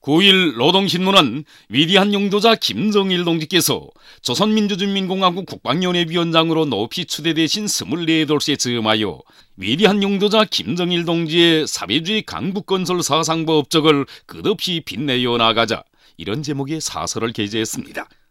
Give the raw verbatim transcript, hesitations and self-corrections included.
구일 노동신문은 위대한 용도자 김정일 동지께서 조선민주주의인민공화국 국방연회위원장으로 높이 추대되신 스물네 돌씨에 즈음하여 위대한 용도자 김정일 동지의 사회주의 강국건설 사상부 업적을 끝없이 빛내어 나가자 이런 제목의 사설을 게재했습니다.